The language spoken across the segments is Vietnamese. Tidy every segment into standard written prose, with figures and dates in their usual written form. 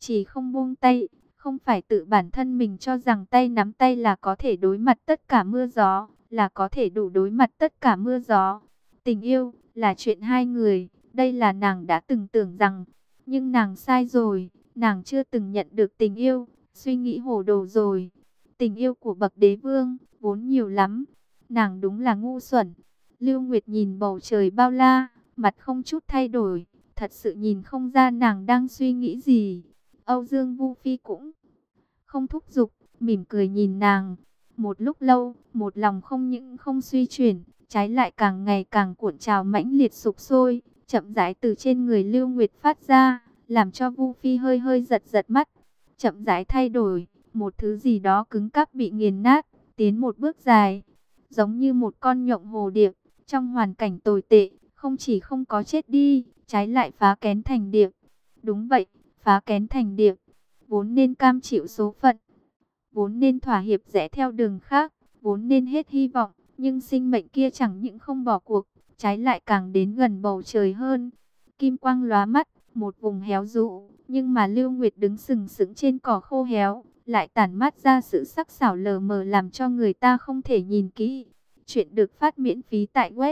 chỉ không buông tay. Không phải tự bản thân mình cho rằng tay nắm tay là có thể đối mặt tất cả mưa gió, là có thể đủ đối mặt tất cả mưa gió. Tình yêu là chuyện hai người, đây là nàng đã từng tưởng rằng, nhưng nàng sai rồi, nàng chưa từng nhận được tình yêu, suy nghĩ hồ đồ rồi. Tình yêu của bậc đế vương vốn nhiều lắm, nàng đúng là ngu xuẩn. Lưu Nguyệt nhìn bầu trời bao la, mặt không chút thay đổi, thật sự nhìn không ra nàng đang suy nghĩ gì. Âu Dương Vu Phi cũng không thúc giục, mỉm cười nhìn nàng. Một lúc lâu, một lòng không những không suy chuyển, trái lại càng ngày càng cuộn trào mãnh liệt sục sôi, chậm rãi từ trên người Lưu Nguyệt phát ra, làm cho Vu Phi hơi hơi giật giật mắt. Chậm rãi thay đổi, một thứ gì đó cứng cáp bị nghiền nát, tiến một bước dài, giống như một con nhộng hồ điệp, trong hoàn cảnh tồi tệ, không chỉ không có chết đi, trái lại phá kén thành điệp. Đúng vậy, phá kén thành điệp, vốn nên cam chịu số phận, vốn nên thỏa hiệp rẽ theo đường khác, vốn nên hết hy vọng, nhưng sinh mệnh kia chẳng những không bỏ cuộc, trái lại càng đến gần bầu trời hơn. Kim quang lóa mắt, một vùng héo rũ, nhưng mà Lưu Nguyệt đứng sừng sững trên cỏ khô héo, lại tản mát ra sự sắc sảo lờ mờ làm cho người ta không thể nhìn kỹ. Chuyện được phát miễn phí tại web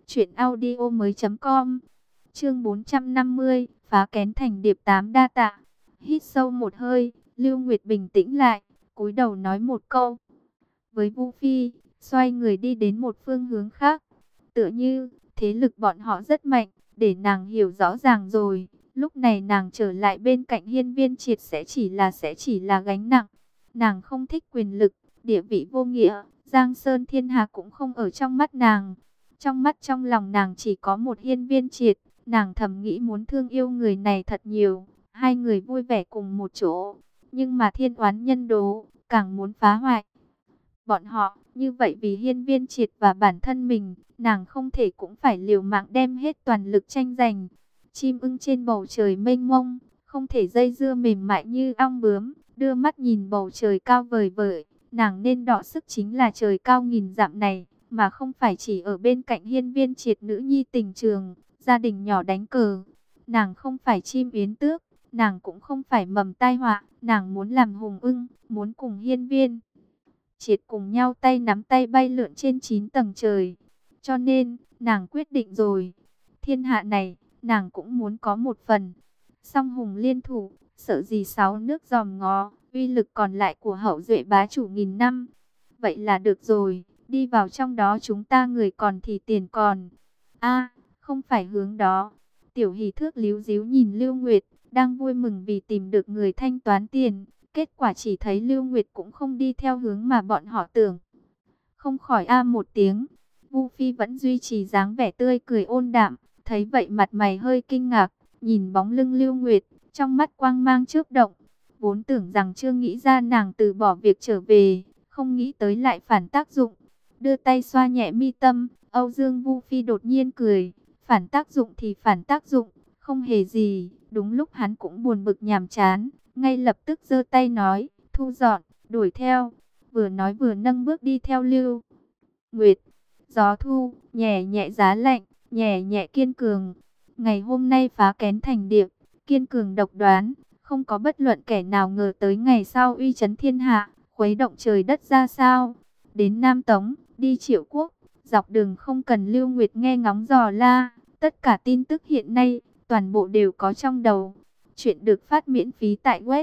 truyệnaudiomoi.com. Chương 450, phá kén thành điệp 8 đa tạ. Hít sâu một hơi, Lưu Nguyệt bình tĩnh lại, cúi đầu nói một câu với Vu Phi, xoay người đi đến một phương hướng khác. Tựa như thế lực bọn họ rất mạnh, để nàng hiểu rõ ràng rồi. Lúc này nàng trở lại bên cạnh Hiên Viên Triệt sẽ chỉ là gánh nặng. Nàng không thích quyền lực, địa vị vô nghĩa, Giang Sơn thiên hạ cũng không ở trong mắt nàng. Trong mắt trong lòng nàng chỉ có một Hiên Viên Triệt. Nàng thầm nghĩ muốn thương yêu người này thật nhiều, hai người vui vẻ cùng một chỗ. Nhưng mà thiên oán nhân đố, càng muốn phá hoại bọn họ. Như vậy vì Hiên Viên Triệt và bản thân mình, nàng không thể cũng phải liều mạng đem hết toàn lực tranh giành. Chim ưng trên bầu trời mênh mông, không thể dây dưa mềm mại như ong bướm, đưa mắt nhìn bầu trời cao vời vợi. Nàng nên đọ sức chính là trời cao nghìn dặm này, mà không phải chỉ ở bên cạnh Hiên Viên Triệt nữ nhi tình trường, gia đình nhỏ đánh cờ. Nàng không phải chim yến tước, nàng cũng không phải mầm tai họa, nàng muốn làm hùng ưng, muốn cùng Hiên Viên Triệt cùng nhau tay nắm tay bay lượn trên 9 tầng trời. Cho nên, nàng quyết định rồi, thiên hạ này, nàng cũng muốn có một phần. Song hùng liên thủ, sợ gì 6 nước giòm ngó, uy lực còn lại của hậu duệ bá chủ nghìn năm. Vậy là được rồi, đi vào trong đó chúng ta người còn thì tiền còn. A, không phải hướng đó. Tiểu Hỷ Thước líu díu nhìn Lưu Nguyệt, đang vui mừng vì tìm được người thanh toán tiền. Kết quả chỉ thấy Lưu Nguyệt cũng không đi theo hướng mà bọn họ tưởng. Không khỏi a một tiếng. Vu Phi vẫn duy trì dáng vẻ tươi cười ôn đạm, thấy vậy mặt mày hơi kinh ngạc, nhìn bóng lưng Lưu Nguyệt, trong mắt quang mang chớp động. Vốn tưởng rằng chưa nghĩ ra nàng từ bỏ việc trở về, không nghĩ tới lại phản tác dụng. Đưa tay xoa nhẹ mi tâm, Âu Dương Vu Phi đột nhiên cười, phản tác dụng thì phản tác dụng, không hề gì. Đúng lúc hắn cũng buồn bực nhàm chán, ngay lập tức giơ tay nói, thu dọn, đuổi theo. Vừa nói vừa nâng bước đi theo Lưu Nguyệt. Gió thu, nhẹ nhẹ giá lạnh, nhẹ nhẹ kiên cường. Ngày hôm nay phá kén thành điệp, kiên cường độc đoán, không có bất luận kẻ nào ngờ tới ngày sau uy chấn thiên hạ, khuấy động trời đất ra sao. Đến Nam Tống, đi Triệu Quốc, dọc đường không cần Lưu Nguyệt nghe ngóng dò la, tất cả tin tức hiện nay, toàn bộ đều có trong đầu. Chuyện được phát miễn phí tại web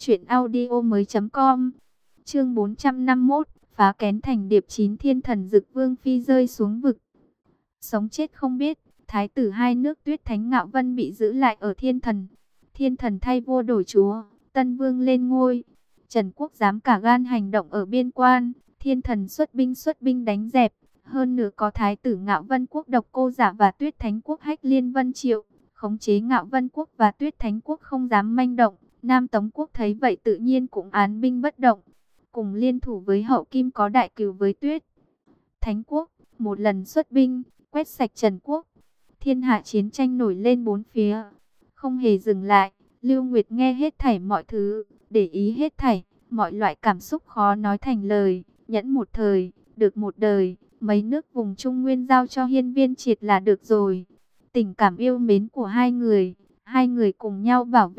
truyệnaudiomoi.com. Chương 451, phá kén thành điệp 9 thiên thần Dực Vương Phi rơi xuống vực. Sống chết không biết, thái tử hai nước Tuyết Thánh Ngạo Vân bị giữ lại ở thiên thần. Thiên thần thay vua đổi chúa, tân vương lên ngôi. Trần Quốc dám cả gan hành động ở biên quan, thiên thần xuất binh đánh dẹp. Hơn nữa có thái tử Ngạo Vân Quốc Độc Cô Giả và Tuyết Thánh Quốc Hách Liên Vân Triệu khống chế Ngạo Vân Quốc và Tuyết Thánh Quốc không dám manh động. Nam Tống Quốc thấy vậy tự nhiên cũng án binh bất động, cùng liên thủ với Hậu Kim có đại cừu với Tuyết Thánh Quốc, một lần xuất binh, quét sạch Trần Quốc. Thiên hạ chiến tranh nổi lên bốn phía, không hề dừng lại. Lưu Nguyệt nghe hết thảy mọi thứ, để ý hết thảy, mọi loại cảm xúc khó nói thành lời. Nhẫn một thời, được một đời, mấy nước vùng Trung Nguyên giao cho Hiên Viên Triệt là được rồi. Tình cảm yêu mến của hai người cùng nhau bảo vệ,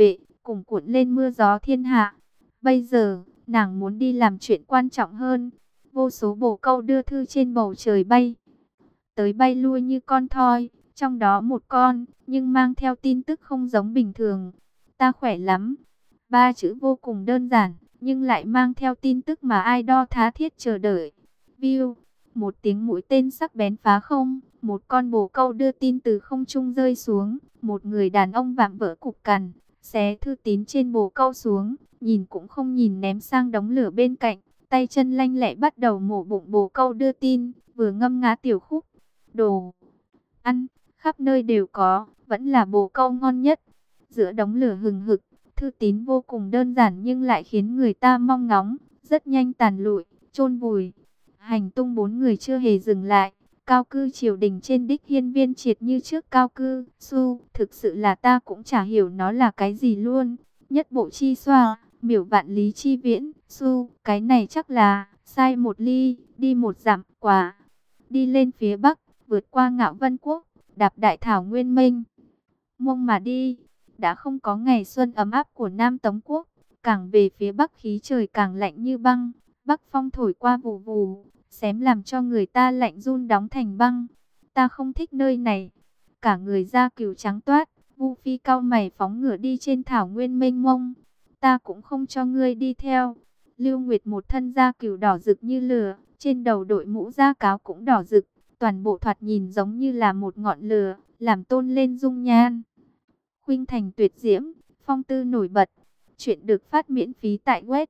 cùng cuộn lên mưa gió thiên hạ. Bây giờ, nàng muốn đi làm chuyện quan trọng hơn. Vô số bồ câu đưa thư trên bầu trời bay tới bay lui như con thoi, trong đó một con, nhưng mang theo tin tức không giống bình thường. Ta khỏe lắm. Ba chữ vô cùng đơn giản, nhưng lại mang theo tin tức mà ai đo tha thiết chờ đợi. View, một tiếng mũi tên sắc bén phá không, một con bồ câu đưa tin từ không trung rơi xuống, một người đàn ông vạm vỡ cục cằn, xé thư tín trên bồ câu xuống, nhìn cũng không nhìn ném sang đống lửa bên cạnh, tay chân lanh lẹ bắt đầu mổ bụng bồ câu đưa tin, vừa ngâm nga tiểu khúc. Đồ ăn khắp nơi đều có, vẫn là bồ câu ngon nhất. Giữa đống lửa hừng hực, thư tín vô cùng đơn giản nhưng lại khiến người ta mong ngóng, rất nhanh tàn lụi, chôn vùi. Hành tung bốn người chưa hề dừng lại, cao cư triều đình trên đích hiên viên triệt như trước cao cư, thực sự là ta cũng chả hiểu nó là cái gì luôn. Nhất bộ chi xoa, miểu vạn lý chi viễn, cái này chắc là, sai một ly, đi một dặm, quả. Đi lên phía bắc, vượt qua Ngạo Vân Quốc, đạp đại thảo nguyên mênh mông mà đi. Đã không có ngày xuân ấm áp của Nam Tống Quốc, càng về phía bắc khí trời càng lạnh như băng, bắc phong thổi qua vù vù, xém làm cho người ta lạnh run đóng thành băng. Ta không thích nơi này. Cả người da cừu trắng toát, Vu Phi cau mày phóng ngựa đi trên thảo nguyên mênh mông. Ta cũng không cho ngươi đi theo. Lưu Nguyệt một thân da cừu đỏ rực như lửa, trên đầu đội mũ da cáo cũng đỏ rực, toàn bộ thoạt nhìn giống như là một ngọn lửa, làm tôn lên dung nhan. Khuynh thành tuyệt diễm, phong tư nổi bật. Chuyện được phát miễn phí tại web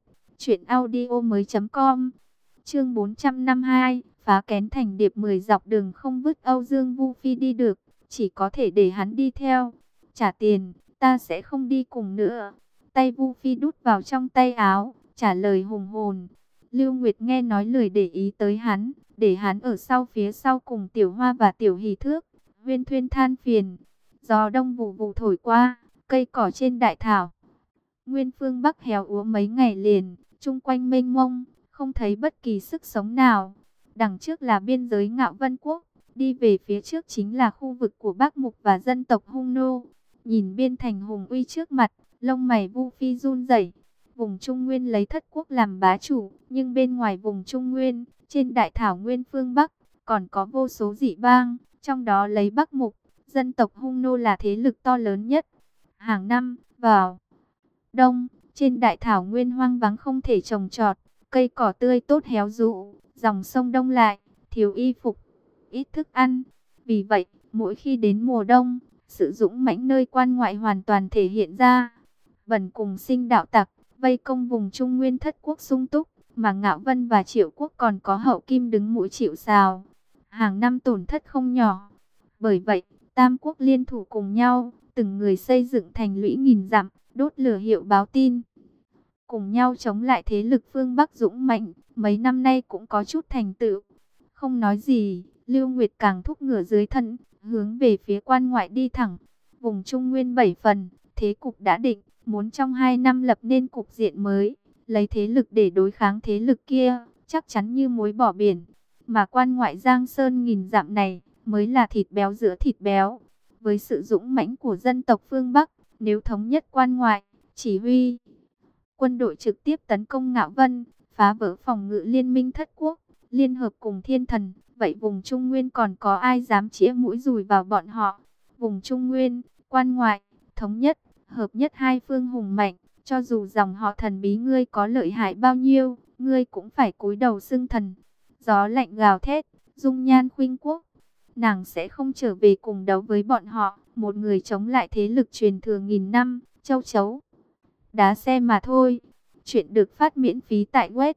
truyệnaudiomoi.com. Chương 452, phá kén thành điệp 10 dọc đường không vứt Âu Dương Vu Phi đi được, chỉ có thể để hắn đi theo. Trả tiền, ta sẽ không đi cùng nữa. Tay Vu Phi đút vào trong tay áo, trả lời hùng hồn. Lưu Nguyệt nghe nói lười để ý tới hắn, để hắn ở sau phía sau cùng Tiểu Hoa và Tiểu Hỷ Thước. Huyên thuyên than phiền. Gió đông vù vù thổi qua, cây cỏ trên đại thảo nguyên phương Bắc héo úa mấy ngày liền, chung quanh mênh mông, không thấy bất kỳ sức sống nào. Đằng trước là biên giới Ngạo Vân Quốc, đi về phía trước chính là khu vực của Bắc Mục và dân tộc Hung Nô. Nhìn biên thành hùng uy trước mặt, lông mày Vu Phi run rẩy. Vùng Trung Nguyên lấy Thất Quốc làm bá chủ, nhưng bên ngoài vùng Trung Nguyên, trên đại thảo nguyên phương Bắc, còn có vô số dị bang, trong đó lấy Bắc Mục, dân tộc Hung Nô là thế lực to lớn nhất. Hàng năm, vào đông, trên đại thảo nguyên hoang vắng không thể trồng trọt, cây cỏ tươi tốt héo rũ, dòng sông đông lại, thiếu y phục, ít thức ăn. Vì vậy, mỗi khi đến mùa đông, sự dũng mãnh nơi quan ngoại hoàn toàn thể hiện ra. Bần cùng sinh đạo tặc, vây công vùng Trung Nguyên Thất Quốc sung túc, mà Ngạo Vân và Triệu Quốc còn có Hậu Kim đứng mũi chịu sào. Hàng năm tổn thất không nhỏ. Bởi vậy, Tam Quốc liên thủ cùng nhau, từng người xây dựng thành lũy nghìn dặm, đốt lửa hiệu báo tin, cùng nhau chống lại thế lực phương Bắc dũng mạnh, mấy năm nay cũng có chút thành tựu. Không nói gì, Lưu Nguyệt càng thúc ngựa dưới thân, hướng về phía quan ngoại đi thẳng. Vùng Trung Nguyên 7 phần, thế cục đã định, muốn trong 2 năm lập nên cục diện mới, lấy thế lực để đối kháng thế lực kia, chắc chắn như muối bỏ biển. Mà quan ngoại Giang Sơn nghìn dặm này, mới là thịt béo giữa thịt béo. Với sự dũng mãnh của dân tộc phương Bắc, nếu thống nhất quan ngoại, chỉ huy quân đội trực tiếp tấn công Ngạo Vân, phá vỡ phòng ngự liên minh Thất Quốc, liên hợp cùng Thiên Thần, vậy vùng Trung Nguyên còn có ai dám chĩa mũi dùi vào bọn họ? Vùng Trung Nguyên, quan ngoại, thống nhất, hợp nhất hai phương hùng mạnh, cho dù dòng họ thần bí ngươi có lợi hại bao nhiêu, ngươi cũng phải cúi đầu xưng thần. Gió lạnh gào thét, dung nhan khuynh quốc, nàng sẽ không trở về cùng đấu với bọn họ, một người chống lại thế lực truyền thừa nghìn năm, châu chấu đá xe mà thôi. Chuyện được phát miễn phí tại web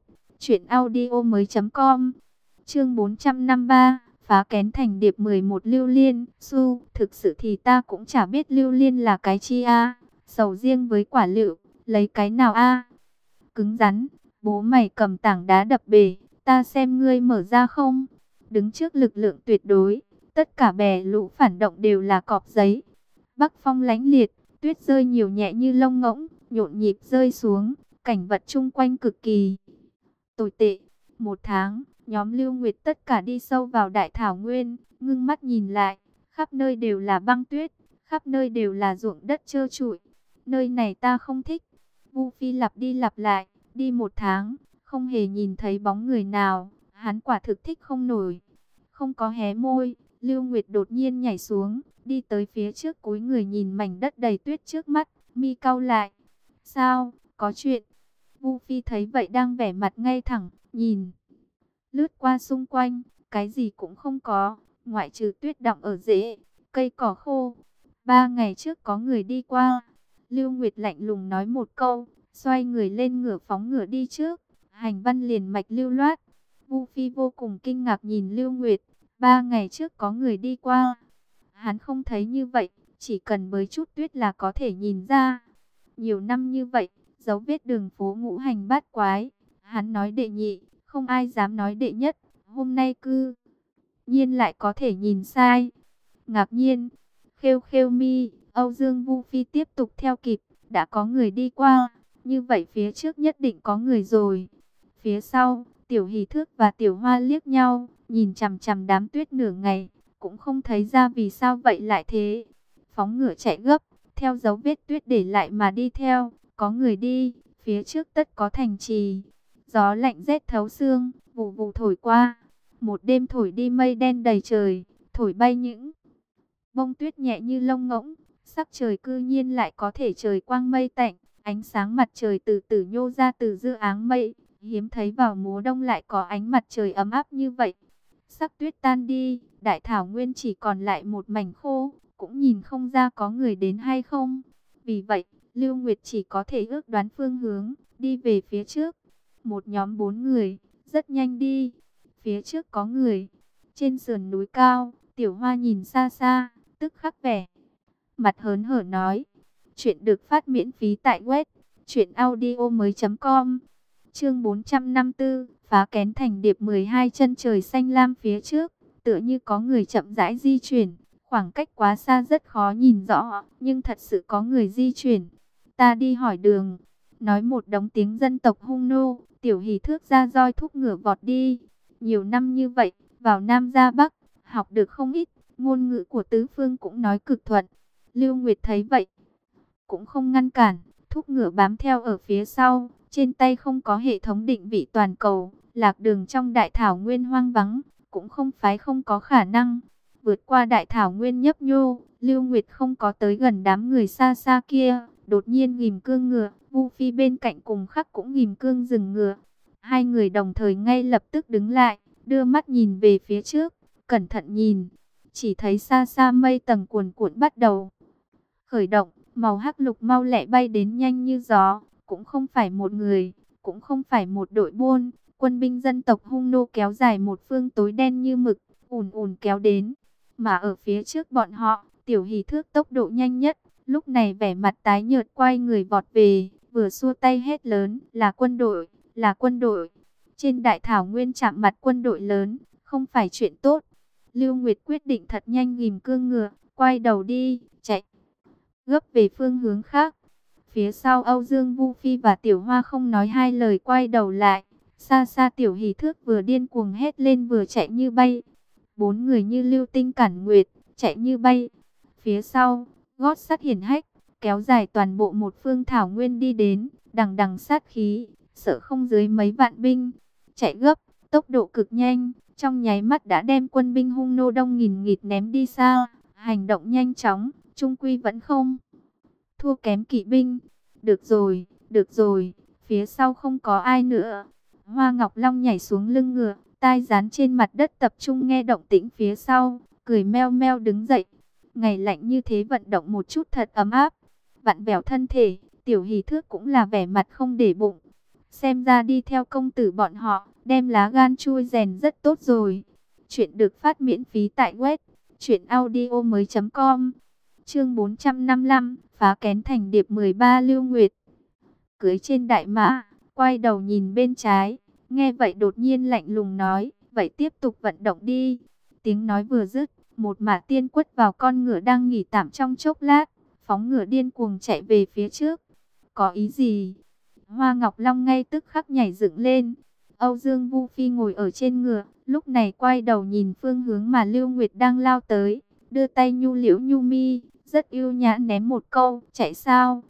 truyệnaudiomoi.com. Chương 453, phá kén thành điệp 11 Lưu Liên, thực sự thì ta cũng chả biết Lưu Liên là cái chi a. Sầu riêng với quả lựu, lấy cái nào a? Cứng rắn, bố mày cầm tảng đá đập bể, ta xem ngươi mở ra không? Đứng trước lực lượng tuyệt đối, tất cả bè lũ phản động đều là cọp giấy. Bắc phong lãnh liệt, tuyết rơi nhiều nhẹ như lông ngỗng, nhộn nhịp rơi xuống, cảnh vật chung quanh cực kỳ tồi tệ. Một tháng, nhóm Lưu Nguyệt tất cả đi sâu vào đại thảo nguyên, ngưng mắt nhìn lại, khắp nơi đều là băng tuyết, khắp nơi đều là ruộng đất trơ trụi. nơi này ta không thích. Vu Phi lặp đi lặp lại, đi 1 tháng, không hề nhìn thấy bóng người nào, hắn quả thực thích không nổi. Không có hé môi, Lưu Nguyệt đột nhiên nhảy xuống, đi tới phía trước cúi người nhìn mảnh đất đầy tuyết trước mắt, mi cau lại. Sao, có chuyện? Vu Phi thấy vậy đang vẻ mặt ngay thẳng, nhìn lướt qua xung quanh, cái gì cũng không có, ngoại trừ tuyết đọng ở rễ, cây cỏ khô. 3 ngày trước có người đi qua. Lưu Nguyệt lạnh lùng nói một câu, xoay người lên ngựa phóng ngựa đi trước, hành văn liền mạch lưu loát. Vu Phi vô cùng kinh ngạc nhìn Lưu Nguyệt, 3 ngày trước có người đi qua. Hắn không thấy như vậy, chỉ cần bới chút tuyết là có thể nhìn ra. Nhiều năm như vậy, dấu vết đường phố ngũ hành bát quái, hắn nói đệ nhị, không ai dám nói đệ nhất, hôm nay cư nhiên lại có thể nhìn sai. Ngạc nhiên, khêu khêu mi, Âu Dương Vu Phi tiếp tục theo kịp, đã có người đi qua, như vậy phía trước nhất định có người rồi. Phía sau, Tiểu Hỷ Thước và Tiểu Hoa liếc nhau, nhìn chằm chằm đám tuyết nửa ngày, cũng không thấy ra vì sao vậy lại thế. Phóng ngựa chạy gấp, theo dấu vết tuyết để lại mà đi theo, có người đi, phía trước tất có thành trì. Gió lạnh rét thấu xương, vù vù thổi qua, một đêm thổi đi mây đen đầy trời, thổi bay những bông tuyết nhẹ như lông ngỗng. Sắc trời cư nhiên lại có thể trời quang mây tạnh, ánh sáng mặt trời từ từ nhô ra từ giữa áng mây, hiếm thấy vào mùa đông lại có ánh mặt trời ấm áp như vậy. Sắc tuyết tan đi, đại thảo nguyên chỉ còn lại một mảnh khô, cũng nhìn không ra có người đến hay không. Vì vậy, Lưu Nguyệt chỉ có thể ước đoán phương hướng, đi về phía trước. Một nhóm 4 người, rất nhanh đi. Phía trước có người. Trên sườn núi cao, Tiểu Hoa nhìn xa xa, tức khắc vẻ mặt hớn hở nói. Chuyện được phát miễn phí tại web truyệnaudiomoi.com. Chương 454, phá kén thành điệp 12. Chân trời xanh lam phía trước, tựa như có người chậm rãi di chuyển, khoảng cách quá xa rất khó nhìn rõ, nhưng thật sự có người di chuyển. Ta đi hỏi đường. Nói một đống tiếng dân tộc Hung nô, Tiểu Hỷ Thước ra roi thúc ngựa vọt đi. Nhiều năm như vậy, vào Nam ra Bắc, học được không ít, ngôn ngữ của tứ phương cũng nói cực thuận. Lưu Nguyệt thấy vậy, cũng không ngăn cản, thúc ngựa bám theo ở phía sau, trên tay không có hệ thống định vị toàn cầu, lạc đường trong đại thảo nguyên hoang vắng, cũng không phải không có khả năng. Vượt qua đại thảo nguyên nhấp nhô, Lưu Nguyệt không có tới gần đám người xa xa kia, đột nhiên ghim cương ngựa, Vu Phi bên cạnh cùng khắc cũng ghim cương dừng ngựa. Hai người đồng thời ngay lập tức đứng lại, đưa mắt nhìn về phía trước, cẩn thận nhìn, chỉ thấy xa xa mây tầng cuồn cuộn bắt đầu khởi động, màu hắc lục mau lẹ bay đến nhanh như gió, cũng không phải một người, cũng không phải một đội buôn, quân binh dân tộc Hung nô kéo dài một phương tối đen như mực, ùn ùn kéo đến, mà ở phía trước bọn họ, Tiểu Hỷ Thước tốc độ nhanh nhất, lúc này vẻ mặt tái nhợt quay người vọt về, vừa xua tay hét lớn, là quân đội, là quân đội. Trên đại thảo nguyên chạm mặt quân đội lớn, không phải chuyện tốt. Lưu Nguyệt quyết định thật nhanh ghim cương ngựa, quay đầu đi, chạy gấp về phương hướng khác. Phía sau Âu Dương Vu Phi và Tiểu Hoa không nói hai lời quay đầu lại. Xa xa Tiểu Hỷ Thước vừa điên cuồng hét lên vừa chạy như bay. 4 người như lưu tinh cản nguyệt, chạy như bay. Phía sau, gót sắt hiển hách, kéo dài toàn bộ một phương thảo nguyên đi đến, đằng đằng sát khí, sợ không dưới mấy vạn binh. Chạy gấp, tốc độ cực nhanh, trong nháy mắt đã đem quân binh Hung nô đông nghìn nghịt ném đi xa. Hành động nhanh chóng, trung quy vẫn không thua kém kỵ binh. Được rồi, phía sau không có ai nữa. Hoa Ngọc Long nhảy xuống lưng ngựa, tai dán trên mặt đất tập trung nghe động tĩnh phía sau, cười meo meo đứng dậy. Ngày lạnh như thế vận động một chút thật ấm áp. Vặn vẹo thân thể, Tiểu Hỷ Thước cũng là vẻ mặt không để bụng. Xem ra đi theo công tử bọn họ, đem lá gan chui rèn rất tốt rồi. Chuyện được phát miễn phí tại web truyệnaudiomoi.com. Chương 455, phá kén thành điệp 13. Lưu Nguyệt cưỡi trên đại mã, quay đầu nhìn bên trái, nghe vậy đột nhiên lạnh lùng nói, vậy tiếp tục vận động đi. Tiếng nói vừa dứt, một mã tiên quất vào con ngựa đang nghỉ tạm trong chốc lát, phóng ngựa điên cuồng chạy về phía trước. Có ý gì? Hoa Ngọc Long ngay tức khắc nhảy dựng lên. Âu Dương Vu Phi ngồi ở trên ngựa, lúc này quay đầu nhìn phương hướng mà Lưu Nguyệt đang lao tới, đưa tay nhu liễu nhu mi, rất yêu nhã ném một câu, chạy sao?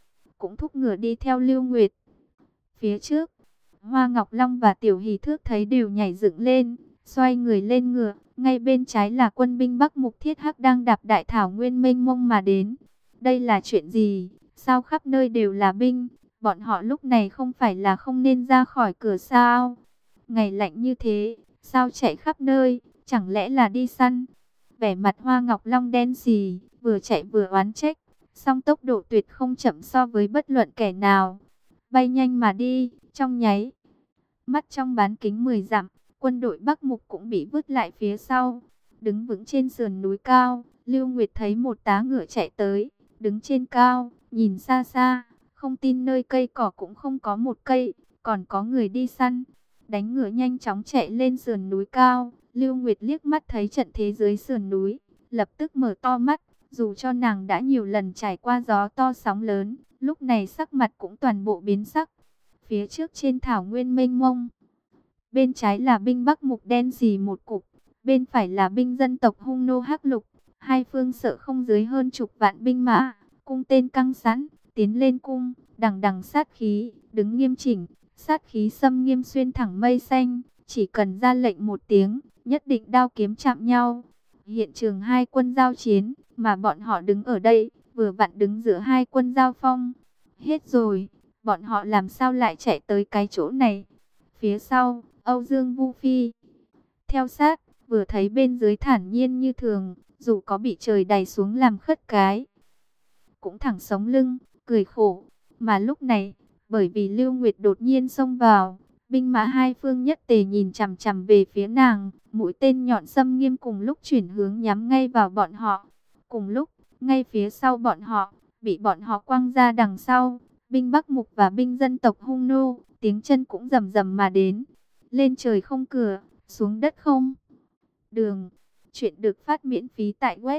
cũng thúc ngựa đi theo Lưu Nguyệt. Phía trước, Hoa Ngọc Long và Tiểu Hỷ Thước thấy đều nhảy dựng lên, xoay người lên ngựa. Ngay bên trái là quân binh Bắc Mục Thiết Hắc đang đạp đại thảo nguyên mênh mông mà đến. Đây là chuyện gì? Sao khắp nơi đều là binh? Bọn họ lúc này không phải là không nên ra khỏi cửa sao? Ngày lạnh như thế, sao chạy khắp nơi? Chẳng lẽ là đi săn? Vẻ mặt Hoa Ngọc Long đen xì, vừa chạy vừa oán trách. Song tốc độ tuyệt không chậm so với bất luận kẻ nào. Bay nhanh mà đi, trong nháy mắt trong bán kính 10 dặm, quân đội Bắc Mục cũng bị vứt lại phía sau. Đứng vững trên sườn núi cao, Lưu Nguyệt thấy một tá ngựa chạy tới, đứng trên cao, nhìn xa xa, không tin nơi cây cỏ cũng không có một cây, còn có người đi săn. Đánh ngựa nhanh chóng chạy lên sườn núi cao, Lưu Nguyệt liếc mắt thấy trận thế dưới sườn núi, lập tức mở to mắt, dù cho nàng đã nhiều lần trải qua gió to sóng lớn, lúc này sắc mặt cũng toàn bộ biến sắc. Phía trước trên thảo nguyên mênh mông, bên trái là binh Bắc Mục đen xì một cục, bên phải là binh dân tộc Hung Nô Hắc Lục. Hai phương sợ không dưới hơn chục vạn binh mã, cung tên căng sẵn, tiến lên cung, đằng đằng sát khí, đứng nghiêm chỉnh, sát khí xâm nghiêm xuyên thẳng mây xanh, chỉ cần ra lệnh một tiếng, nhất định đao kiếm chạm nhau. Hiện trường hai quân giao chiến, mà bọn họ đứng ở đây, vừa vặn đứng giữa hai quân giao phong. Hết rồi, bọn họ làm sao lại chạy tới cái chỗ này? Phía sau, Âu Dương Vu Phi theo sát, vừa thấy bên dưới thản nhiên như thường, dù có bị trời đày xuống làm khất cái, cũng thẳng sống lưng, cười khổ. Mà lúc này, bởi vì Lưu Nguyệt đột nhiên xông vào, binh mã hai phương nhất tề nhìn chằm chằm về phía nàng, mũi tên nhọn xâm nghiêm cùng lúc chuyển hướng nhắm ngay vào bọn họ. Cùng lúc, ngay phía sau bọn họ, bị bọn họ quăng ra đằng sau, binh Bắc Mục và binh dân tộc Hung Nô, tiếng chân cũng rầm rầm mà đến. Lên trời không cửa, xuống đất không đường. Chuyện được phát miễn phí tại web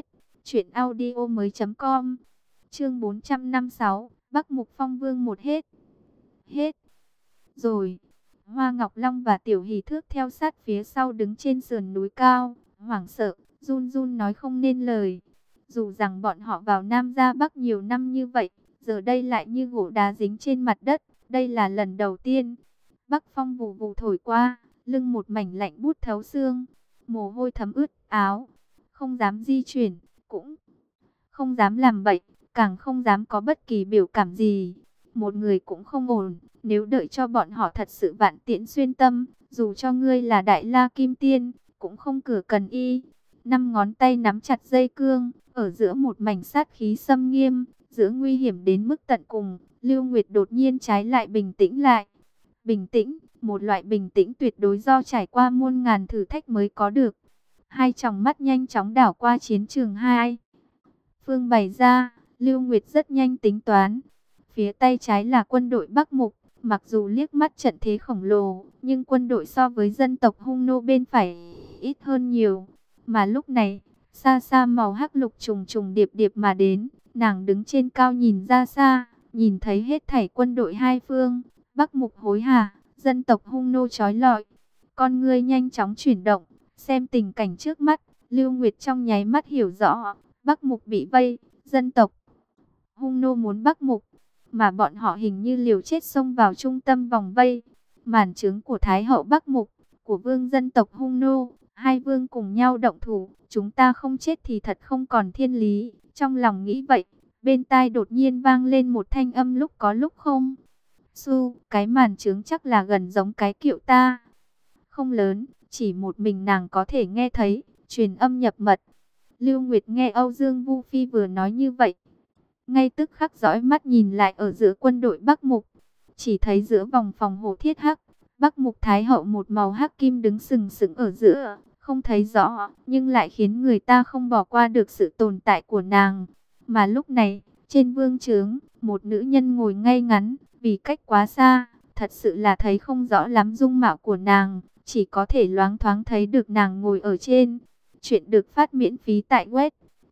truyệnaudiomoi.com. Chương 456, Bắc Mục Phong Vương một hết. Hết rồi. Hoa Ngọc Long và Tiểu Hỷ Thước theo sát phía sau đứng trên sườn núi cao, hoảng sợ, run run nói không nên lời. Dù rằng bọn họ vào Nam ra Bắc nhiều năm như vậy, giờ đây lại như gỗ đá dính trên mặt đất, đây là lần đầu tiên. Bắc phong vù vù thổi qua, lưng một mảnh lạnh buốt thấu xương, mồ hôi thấm ướt áo, không dám di chuyển, cũng không dám làm bậy, càng không dám có bất kỳ biểu cảm gì. Một người cũng không ổn, nếu đợi cho bọn họ thật sự vạn tiễn xuyên tâm, dù cho ngươi là Đại La Kim Tiên, cũng không cửa cần y. Năm ngón tay nắm chặt dây cương, ở giữa một mảnh sát khí xâm nghiêm, giữa nguy hiểm đến mức tận cùng, Lưu Nguyệt đột nhiên trái lại bình tĩnh lại. Bình tĩnh, một loại bình tĩnh tuyệt đối do trải qua muôn ngàn thử thách mới có được. Hai tròng mắt nhanh chóng đảo qua chiến trường hai phương bày ra, Lưu Nguyệt rất nhanh tính toán. Phía tay trái là quân đội Bắc Mục, mặc dù liếc mắt trận thế khổng lồ, nhưng quân đội so với dân tộc Hung Nô bên phải ít hơn nhiều. Mà lúc này, xa xa màu hắc lục trùng trùng điệp điệp mà đến, nàng đứng trên cao nhìn ra xa, nhìn thấy hết thảy quân đội hai phương, Bắc Mục hối hả, dân tộc Hung Nô trói lọi. Con ngươi nhanh chóng chuyển động, xem tình cảnh trước mắt, Lưu Nguyệt trong nháy mắt hiểu rõ, Bắc Mục bị vây, dân tộc Hung Nô muốn Bắc Mục, mà bọn họ hình như liều chết xông vào trung tâm vòng vây. Màn trướng của Thái hậu Bắc Mục, của vương dân tộc Hung Nô, hai vương cùng nhau động thủ, chúng ta không chết thì thật không còn thiên lý. Trong lòng nghĩ vậy, bên tai đột nhiên vang lên một thanh âm lúc có lúc không. Su, cái màn trướng chắc là gần giống cái kiệu ta. Không lớn, chỉ một mình nàng có thể nghe thấy, truyền âm nhập mật. Lưu Nguyệt nghe Âu Dương Vu Phi vừa nói như vậy, ngay tức khắc dõi mắt nhìn lại ở giữa quân đội Bắc Mục, chỉ thấy giữa vòng phòng hộ thiết hắc, Bắc Mục Thái hậu một màu hắc kim đứng sừng sững ở giữa, không thấy rõ, nhưng lại khiến người ta không bỏ qua được sự tồn tại của nàng. Mà lúc này, trên vương trướng, một nữ nhân ngồi ngay ngắn, vì cách quá xa, thật sự là thấy không rõ lắm dung mạo của nàng, chỉ có thể loáng thoáng thấy được nàng ngồi ở trên. Chuyện được phát miễn phí tại web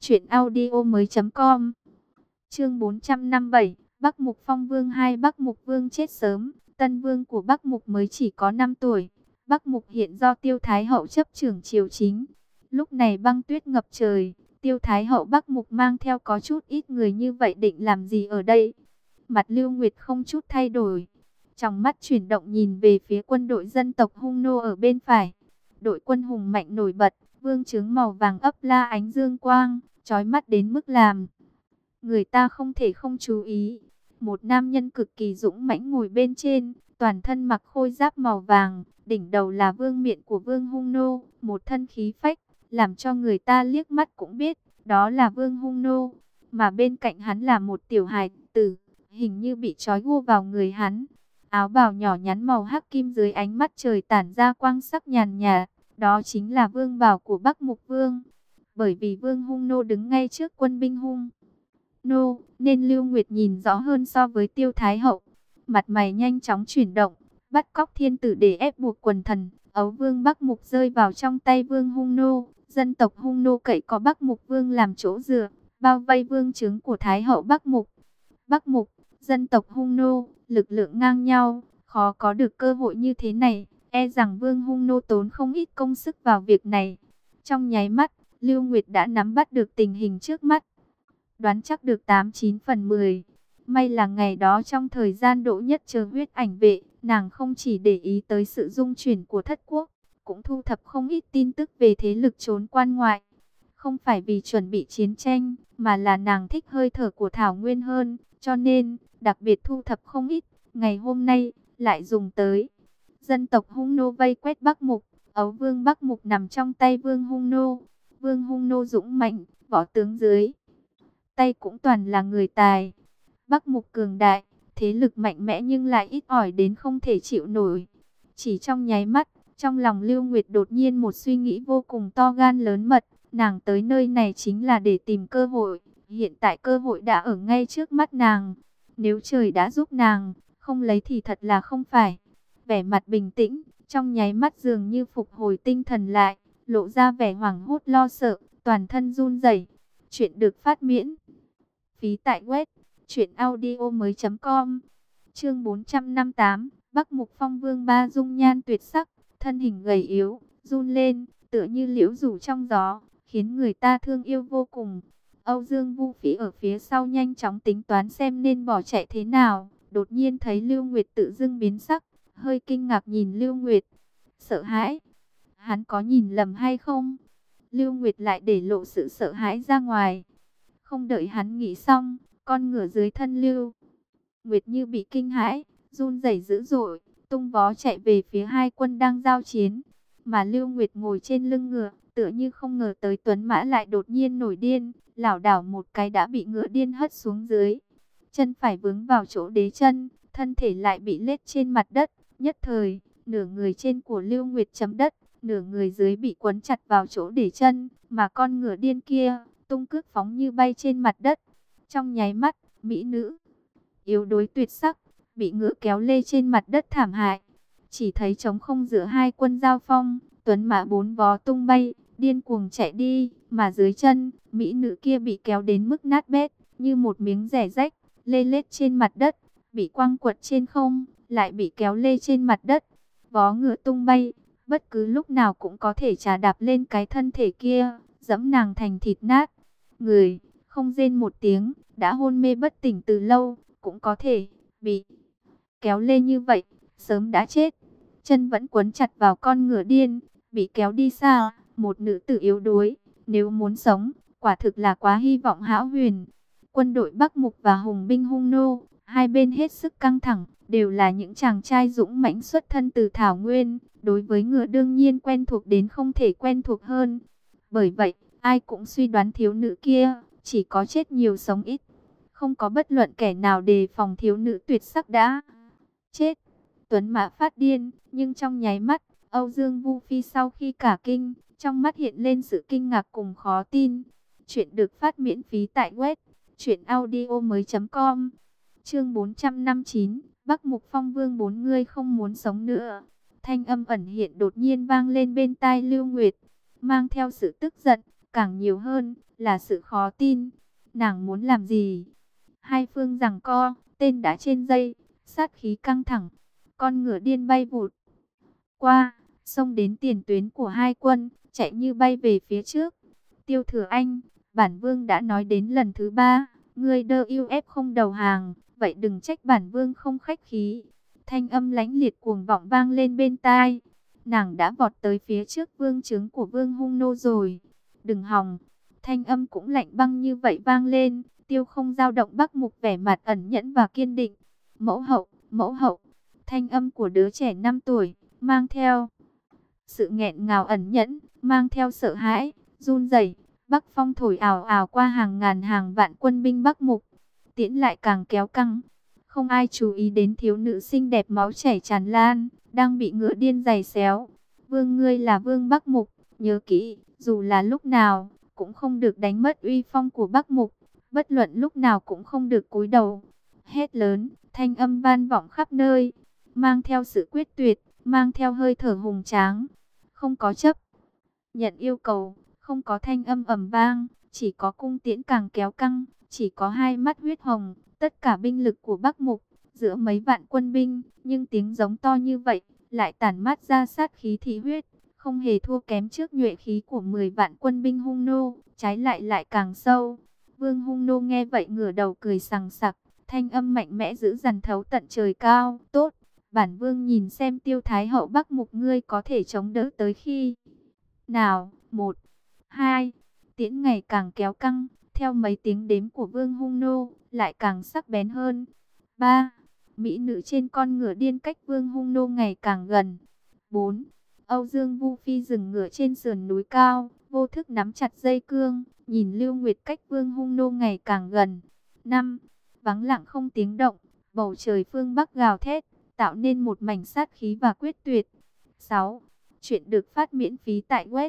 truyệnaudiomoi.com. Chương 457, Bắc Mục Phong Vương 2. Bắc Mục Vương chết sớm, tân vương của Bắc Mục mới chỉ có 5 tuổi. Bắc Mục hiện do Tiêu Thái hậu chấp trưởng triều chính. Lúc này băng tuyết ngập trời, Tiêu Thái hậu Bắc Mục mang theo có chút ít người như vậy định làm gì ở đây? Mặt Lưu Nguyệt không chút thay đổi, trong mắt chuyển động nhìn về phía quân đội dân tộc Hung Nô ở bên phải. Đội quân hùng mạnh nổi bật, vương chướng màu vàng ấp la ánh dương quang, chói mắt đến mức làm người ta không thể không chú ý. Một nam nhân cực kỳ dũng mãnh ngồi bên trên, toàn thân mặc khôi giáp màu vàng, đỉnh đầu là vương miện của vương Hung Nô, một thân khí phách, làm cho người ta liếc mắt cũng biết, đó là vương Hung Nô. Mà bên cạnh hắn là một tiểu hài tử, hình như bị trói gô vào người hắn. Áo bào nhỏ nhắn màu hắc kim dưới ánh mắt trời tản ra quang sắc nhàn nhạt, đó chính là vương bào của Bắc Mục Vương. Bởi vì vương Hung Nô đứng ngay trước quân binh Hung Nô, nên Lưu Nguyệt nhìn rõ hơn so với Tiêu Thái Hậu. Mặt mày nhanh chóng chuyển động, bắt cóc thiên tử để ép buộc quần thần. Ấu Vương Bắc Mục rơi vào trong tay Vương Hung Nô. Dân tộc Hung Nô cậy có Bắc Mục Vương làm chỗ dựa, bao vây vương trướng của Thái Hậu Bắc Mục. Bắc Mục, dân tộc Hung Nô, lực lượng ngang nhau, khó có được cơ hội như thế này. E rằng Vương Hung Nô tốn không ít công sức vào việc này. Trong nháy mắt, Lưu Nguyệt đã nắm bắt được tình hình trước mắt, đoán chắc được 89 phần 10. May là ngày đó trong thời gian Đỗ Nhất chờ huyết ảnh vệ, nàng không chỉ để ý tới sự dung chuyển của thất quốc, cũng thu thập không ít tin tức về thế lực trốn quan ngoại. Không phải vì chuẩn bị chiến tranh, mà là nàng thích hơi thở của Thảo Nguyên hơn, cho nên đặc biệt thu thập không ít. Ngày hôm nay lại dùng tới. Dân tộc Hung Nô vây quét Bắc Mục, Ấu Vương Bắc Mục nằm trong tay Vương Hung Nô. Vương Hung Nô dũng mạnh, võ tướng dưới tay cũng toàn là người tài. Bắc Mục cường đại, thế lực mạnh mẽ nhưng lại ít ỏi đến không thể chịu nổi. Chỉ trong nháy mắt, trong lòng Lưu Nguyệt đột nhiên một suy nghĩ vô cùng to gan lớn mật. Nàng tới nơi này chính là để tìm cơ hội. Hiện tại cơ hội đã ở ngay trước mắt nàng. Nếu trời đã giúp nàng, không lấy thì thật là không phải. Vẻ mặt bình tĩnh, trong nháy mắt dường như phục hồi tinh thần lại, lộ ra vẻ hoảng hốt lo sợ, toàn thân run rẩy. Chuyện được phát miễn phí tại web truyệnaudiomoi.com. Chương 458, Bắc Mục Phong Vương ba dung nhan tuyệt sắc, thân hình gầy yếu, run lên, tựa như liễu rủ trong gió, khiến người ta thương yêu vô cùng. Âu Dương Vu Phỉ ở phía sau nhanh chóng tính toán xem nên bỏ chạy thế nào, đột nhiên thấy Lưu Nguyệt tự dưng biến sắc, hơi kinh ngạc nhìn Lưu Nguyệt, sợ hãi. Hắn có nhìn lầm hay không? Lưu Nguyệt lại để lộ sự sợ hãi ra ngoài. Không đợi hắn nghĩ xong, con ngựa dưới thân Lưu Nguyệt như bị kinh hãi, run rẩy dữ dội, tung vó chạy về phía hai quân đang giao chiến. Mà Lưu Nguyệt ngồi trên lưng ngựa, tựa như không ngờ tới tuấn mã lại đột nhiên nổi điên, lảo đảo một cái đã bị ngựa điên hất xuống dưới. Chân phải vướng vào chỗ đế chân, thân thể lại bị lết trên mặt đất, nhất thời, nửa người trên của Lưu Nguyệt chấm đất, nửa người dưới bị quấn chặt vào chỗ để chân, mà con ngựa điên kia tung cước phóng như bay trên mặt đất. Trong nháy mắt, mỹ nữ yếu đuối tuyệt sắc bị ngựa kéo lê trên mặt đất thảm hại. Chỉ thấy trống không giữa hai quân giao phong, tuấn mã bốn vó tung bay, điên cuồng chạy đi, mà dưới chân, mỹ nữ kia bị kéo đến mức nát bét, như một miếng rẻ rách, lê lết trên mặt đất, bị quăng quật trên không, lại bị kéo lê trên mặt đất. Vó ngựa tung bay, bất cứ lúc nào cũng có thể chà đạp lên cái thân thể kia, dẫm nàng thành thịt nát. Người không rên một tiếng, đã hôn mê bất tỉnh từ lâu, cũng có thể bị kéo lê như vậy, sớm đã chết. Chân vẫn quấn chặt vào con ngựa điên, bị kéo đi xa. Một nữ tử yếu đuối, nếu muốn sống, quả thực là quá hy vọng hão huyền. Quân đội Bắc Mục và hùng binh Hung Nô, hai bên hết sức căng thẳng, đều là những chàng trai dũng mãnh xuất thân từ Thảo Nguyên, đối với ngựa đương nhiên quen thuộc đến không thể quen thuộc hơn. Bởi vậy, ai cũng suy đoán thiếu nữ kia chỉ có chết nhiều sống ít, không có bất luận kẻ nào đề phòng thiếu nữ tuyệt sắc đã chết. Tuấn mã phát điên, nhưng trong nháy mắt, Âu Dương Vu Phi sau khi cả kinh, trong mắt hiện lên sự kinh ngạc cùng khó tin. Chuyện được phát miễn phí tại web truyệnaudiomoi.com. Chương 459, Bắc Mục Phong Vương bốn người không muốn sống nữa. Thanh âm ẩn hiện đột nhiên vang lên bên tai Lưu Nguyệt, mang theo sự tức giận, càng nhiều hơn là sự khó tin. Nàng muốn làm gì? Hai phương giằng co, tên đã trên dây, sát khí căng thẳng. Con ngựa điên bay vụt qua, xông đến tiền tuyến của hai quân, chạy như bay về phía trước. Tiêu Thừa Anh, bản vương đã nói đến lần thứ 3, ngươi đơ yêu ép không đầu hàng, vậy đừng trách bản vương không khách khí. Thanh âm lãnh liệt cuồng vọng vang lên bên tai. Nàng đã vọt tới phía trước vương trướng của Vương Hung Nô rồi. Đừng hòng. Thanh âm cũng lạnh băng như vậy vang lên. Tiêu Không dao động Bắc Mục vẻ mặt ẩn nhẫn và kiên định. Mẫu hậu, mẫu hậu. Thanh âm của đứa trẻ 5 tuổi, mang theo sự nghẹn ngào ẩn nhẫn, mang theo sợ hãi, run rẩy. Bắc phong thổi ào ào qua hàng ngàn hàng vạn quân binh Bắc Mục. Tiễn lại càng kéo căng. Không ai chú ý đến thiếu nữ xinh đẹp máu chảy tràn lan, đang bị ngựa điên giày xéo. Vương ngươi là vương Bắc Mục, nhớ kỹ, dù là lúc nào, cũng không được đánh mất uy phong của Bắc Mục. Bất luận lúc nào cũng không được cúi đầu. Hét lớn, thanh âm vang vọng khắp nơi, mang theo sự quyết tuyệt, mang theo hơi thở hùng tráng. Không có chấp nhận yêu cầu, không có thanh âm ầm vang, chỉ có cung tiễn càng kéo căng, chỉ có hai mắt huyết hồng. Tất cả binh lực của Bắc Mục, giữa mấy vạn quân binh, nhưng tiếng giống to như vậy, lại tản mát ra sát khí thị huyết, không hề thua kém trước nhuệ khí của 10 vạn quân binh Hung Nô, trái lại lại càng sâu. Vương Hung Nô nghe vậy ngửa đầu cười sằng sặc, thanh âm mạnh mẽ dữ dằn thấu tận trời cao. Tốt, bản vương nhìn xem Tiêu Thái hậu Bắc Mục ngươi có thể chống đỡ tới khi nào. 1, 2, tiễn ngày càng kéo căng, theo mấy tiếng đếm của Vương Hung Nô, lại càng sắc bén hơn. 3, mỹ nữ trên con ngựa điên cách Vương Hung Nô ngày càng gần. 4, Âu Dương Vu Phi dừng ngựa trên sườn núi cao, vô thức nắm chặt dây cương, nhìn Lưu Nguyệt cách Vương Hung Nô ngày càng gần. 5, vắng lặng không tiếng động, bầu trời phương Bắc gào thét, tạo nên một mảnh sát khí và quyết tuyệt. 6, chuyện được phát miễn phí tại web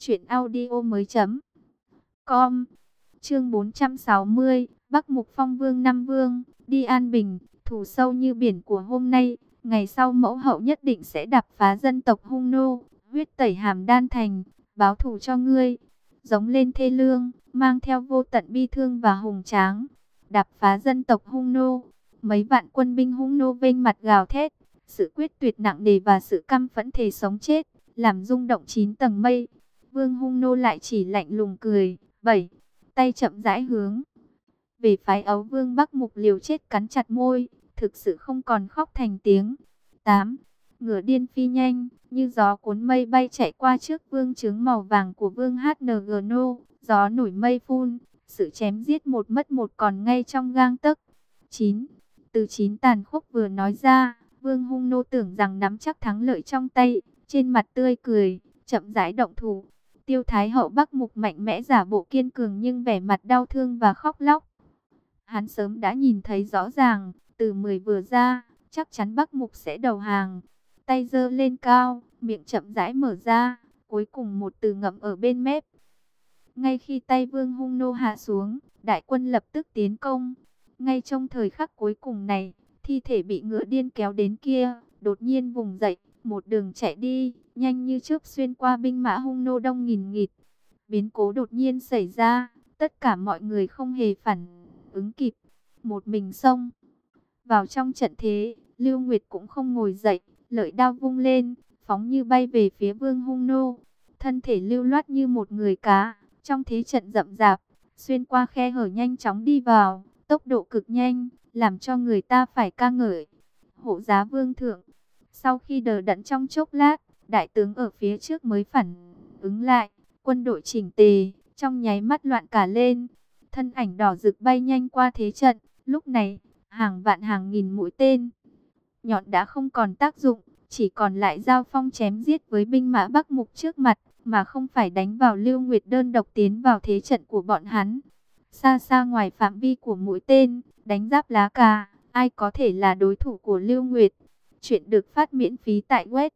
truyệnaudiomoi.com. Chương 460, Bắc Mục Phong Vương Năm Vương, đi an bình, thù sâu như biển của hôm nay, ngày sau mẫu hậu nhất định sẽ đạp phá dân tộc Hung Nô, huyết tẩy Hàm Đan thành, báo thù cho ngươi. Giống lên thê lương, mang theo vô tận bi thương và hùng tráng, đạp phá dân tộc Hung Nô. Mấy vạn quân binh Hung Nô vênh mặt gào thét, sự quyết tuyệt nặng nề và sự căm phẫn thề sống chết, làm rung động 9 tầng mây. Vương Hung Nô lại chỉ lạnh lùng cười. 7, tay chậm rãi hướng về phái Ấu Vương Bắc Mục liều chết cắn chặt môi, thực sự không còn khóc thành tiếng. 8, ngựa điên phi nhanh, như gió cuốn mây bay chạy qua trước vương trướng màu vàng của Vương HNG Nô, gió nổi mây phun, sự chém giết một mất một còn ngay trong gang tấc. 9, từ 9 tàn khốc vừa nói ra, Vương Hung Nô tưởng rằng nắm chắc thắng lợi trong tay, trên mặt tươi cười, chậm rãi động thủ. Tiêu Thái hậu Bắc Mục mạnh mẽ giả bộ kiên cường nhưng vẻ mặt đau thương và khóc lóc. Hắn sớm đã nhìn thấy rõ ràng, từ 10 vừa ra, chắc chắn Bắc Mục sẽ đầu hàng. Tay giơ lên cao, miệng chậm rãi mở ra, cuối cùng một từ ngậm ở bên mép. Ngay khi tay Vương Hung Nô hạ xuống, đại quân lập tức tiến công. Ngay trong thời khắc cuối cùng này, thi thể bị ngựa điên kéo đến kia, đột nhiên vùng dậy, một đường chạy đi, nhanh như chớp xuyên qua binh mã Hung Nô đông nghìn nghịt. Biến cố đột nhiên xảy ra, tất cả mọi người không hề phản ứng kịp, một mình xông vào trong trận thế. Lưu Nguyệt cũng không ngồi dậy, lợi đao vung lên, phóng như bay về phía Vương Hung Nô. Thân thể lưu loát như một người cá, trong thế trận rậm rạp, xuyên qua khe hở nhanh chóng đi vào, tốc độ cực nhanh, làm cho người ta phải ca ngợi. Hộ giá vương thượng. Sau khi đờ đẫn trong chốc lát, đại tướng ở phía trước mới phản ứng lại, quân đội chỉnh tề, trong nháy mắt loạn cả lên. Thân ảnh đỏ rực bay nhanh qua thế trận, lúc này, hàng vạn hàng nghìn mũi tên nhọn đã không còn tác dụng, chỉ còn lại giao phong chém giết với binh mã Bắc Mục trước mặt, mà không phải đánh vào Lưu Nguyệt đơn độc tiến vào thế trận của bọn hắn. Xa xa ngoài phạm vi của mũi tên, đánh giáp lá cà, ai có thể là đối thủ của Lưu Nguyệt. Chuyện được phát miễn phí tại web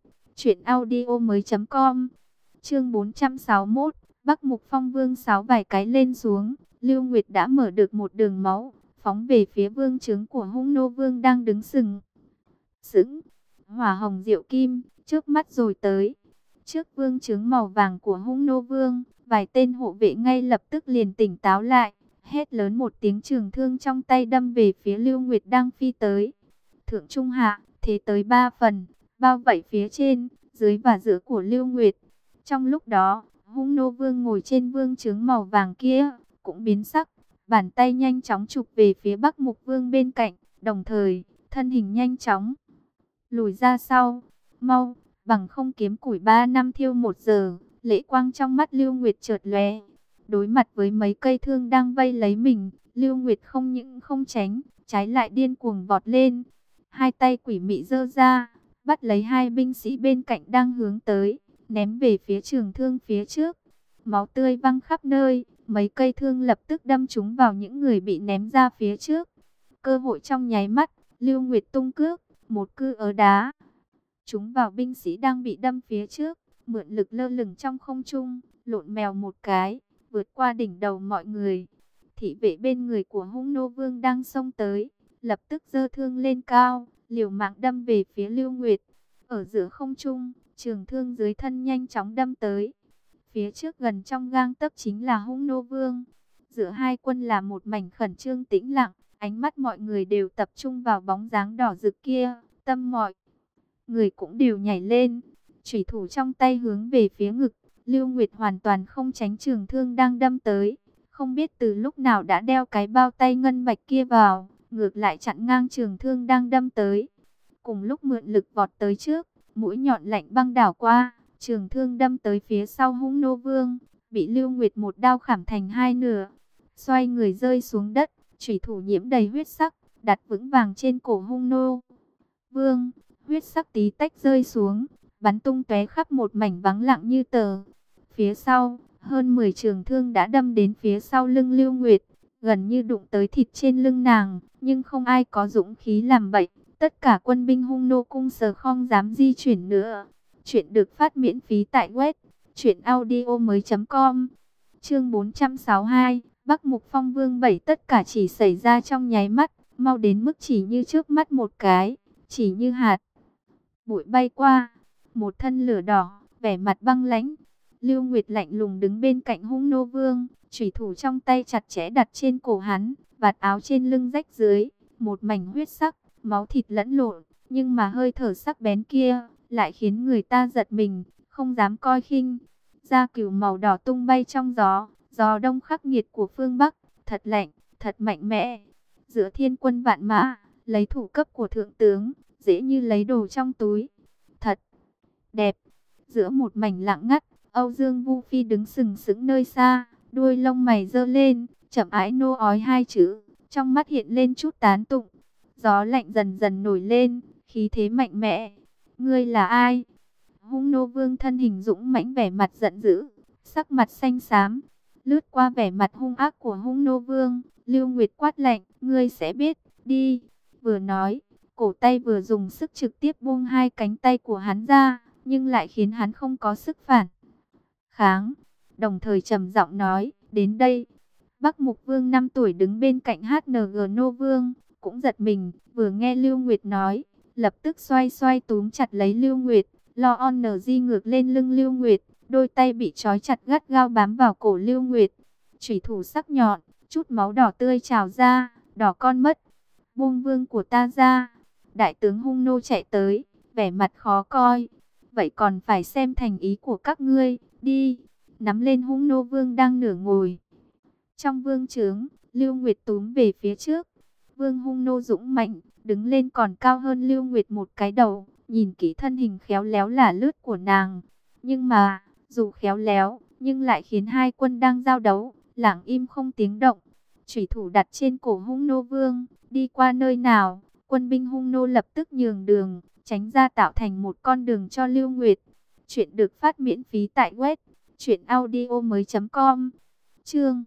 truyệnaudiomoi.com. Chương 461, Bắc Mục Phong Vương sáo vài cái lên xuống, Lưu Nguyệt đã mở được một đường máu, phóng về phía vương trướng của Hung Nô Vương đang đứng sừng sững. Hỏa hồng diệu kim, trước mắt rồi tới. Trước vương trướng màu vàng của Hung Nô Vương, vài tên hộ vệ ngay lập tức liền tỉnh táo lại, hét lớn một tiếng, trường thương trong tay đâm về phía Lưu Nguyệt đang phi tới. Thượng trung hạ, thế tới 3 phần, bao vây phía trên, dưới và giữa của Lưu Nguyệt. Trong lúc đó, Hung Nô Vương ngồi trên vương trướng màu vàng kia cũng biến sắc, bàn tay nhanh chóng chụp về phía Bắc Mục Vương bên cạnh, đồng thời, thân hình nhanh chóng lùi ra sau. Mau, bằng không kiếm củi 3 năm thiêu 1 giờ. Lệ quang trong mắt Lưu Nguyệt chợt lóe. Đối mặt với mấy cây thương đang vây lấy mình, Lưu Nguyệt không những không tránh, trái lại điên cuồng vọt lên. Hai tay quỷ mị giơ ra, bắt lấy hai binh sĩ bên cạnh đang hướng tới, ném về phía trường thương phía trước. Máu tươi văng khắp nơi, mấy cây thương lập tức đâm trúng vào những người bị ném ra phía trước. Cơ hội trong nháy mắt, Lưu Nguyệt tung cước, một cư ở đá trúng vào binh sĩ đang bị đâm phía trước, mượn lực lơ lửng trong không trung, lộn mèo một cái, vượt qua đỉnh đầu mọi người. Thị vệ bên người của Hung Nô Vương đang xông tới, lập tức giơ thương lên cao, liều mạng đâm về phía Lưu Nguyệt. Ở giữa không trung, trường thương dưới thân nhanh chóng đâm tới. Phía trước gần trong gang tấc chính là Hung Nô Vương. Giữa hai quân là một mảnh khẩn trương tĩnh lặng, ánh mắt mọi người đều tập trung vào bóng dáng đỏ rực kia, tâm mọi người cũng đều nhảy lên, chủy thủ trong tay hướng về phía ngực. Lưu Nguyệt hoàn toàn không tránh trường thương đang đâm tới, không biết từ lúc nào đã đeo cái bao tay ngân bạch kia vào, ngược lại chặn ngang trường thương đang đâm tới. Cùng lúc mượn lực vọt tới trước, mũi nhọn lạnh băng đảo qua, trường thương đâm tới phía sau Hung Nô Vương, bị Lưu Nguyệt một đao khảm thành hai nửa. Xoay người rơi xuống đất, chủy thủ nhiễm đầy huyết sắc, đặt vững vàng trên cổ Hung Nô Vương. Huyết sắc tí tách rơi xuống, bắn tung tóe khắp một mảnh vắng lặng như tờ. Phía sau, hơn 10 trường thương đã đâm đến phía sau lưng Lưu Nguyệt, gần như đụng tới thịt trên lưng nàng, nhưng không ai có dũng khí làm bậy. Tất cả quân binh Hung Nô cung sờ không dám di chuyển nữa. Chuyện được phát miễn phí tại web truyệnaudiomoi.com. Chương 462, Bắc Mục Phong Vương 7. Tất cả chỉ xảy ra trong nháy mắt, mau đến mức chỉ như chớp mắt một cái, chỉ như hạt bụi bay qua. Một thân lửa đỏ, vẻ mặt băng lãnh. Lưu Nguyệt lạnh lùng đứng bên cạnh Hung Nô Vương, chủy thủ trong tay chặt chẽ đặt trên cổ hắn, vạt áo trên lưng rách dưới, một mảnh huyết sắc, máu thịt lẫn lộn, nhưng mà hơi thở sắc bén kia lại khiến người ta giật mình, không dám coi khinh. Da cừu màu đỏ tung bay trong gió, gió đông khắc nghiệt của phương Bắc, thật lạnh, thật mạnh mẽ. Giữa thiên quân vạn mã, lấy thủ cấp của thượng tướng, dễ như lấy đồ trong túi. Thật đẹp. Giữa một mảnh lặng ngắt, Âu Dương Vu Phi đứng sừng sững nơi xa, đuôi lông mày giơ lên, chậm ái nô ói hai chữ, trong mắt hiện lên chút tán tụng. Gió lạnh dần dần nổi lên, khí thế mạnh mẽ. Ngươi là ai? Hung Nô Vương thân hình dũng mãnh, vẻ mặt giận dữ, sắc mặt xanh xám. Lướt qua vẻ mặt hung ác của Hung Nô Vương, Lưu Nguyệt quát lạnh, ngươi sẽ biết, đi. Vừa nói, cổ tay vừa dùng sức trực tiếp buông hai cánh tay của hắn ra, nhưng lại khiến hắn không có sức phản kháng. Đồng thời trầm giọng nói, đến đây. Bắc Mục Vương 5 tuổi đứng bên cạnh HNG Nô Vương, cũng giật mình, vừa nghe Lưu Nguyệt nói, lập tức xoay xoay túm chặt lấy Lưu Nguyệt, lo on di ngược lên lưng Lưu Nguyệt, đôi tay bị trói chặt gắt gao bám vào cổ Lưu Nguyệt. Chủy thủ sắc nhọn, chút máu đỏ tươi trào ra, đỏ con mất. Buông vương của ta ra. Đại tướng Hung Nô chạy tới, vẻ mặt khó coi. Vậy còn phải xem thành ý của các ngươi, đi. Nắm lên Hung Nô Vương đang nửa ngồi trong vương trướng, Lưu Nguyệt túm về phía trước. Vương Hung Nô dũng mạnh, đứng lên còn cao hơn Lưu Nguyệt một cái đầu, nhìn kỹ thân hình khéo léo lả lướt của nàng. Nhưng mà, dù khéo léo, nhưng lại khiến hai quân đang giao đấu lặng im không tiếng động. Chủy thủ đặt trên cổ Hung Nô Vương, đi qua nơi nào, quân binh Hung Nô lập tức nhường đường, tránh ra tạo thành một con đường cho Lưu Nguyệt. Chuyện được phát miễn phí tại web truyệnaudiomoi.com. Chương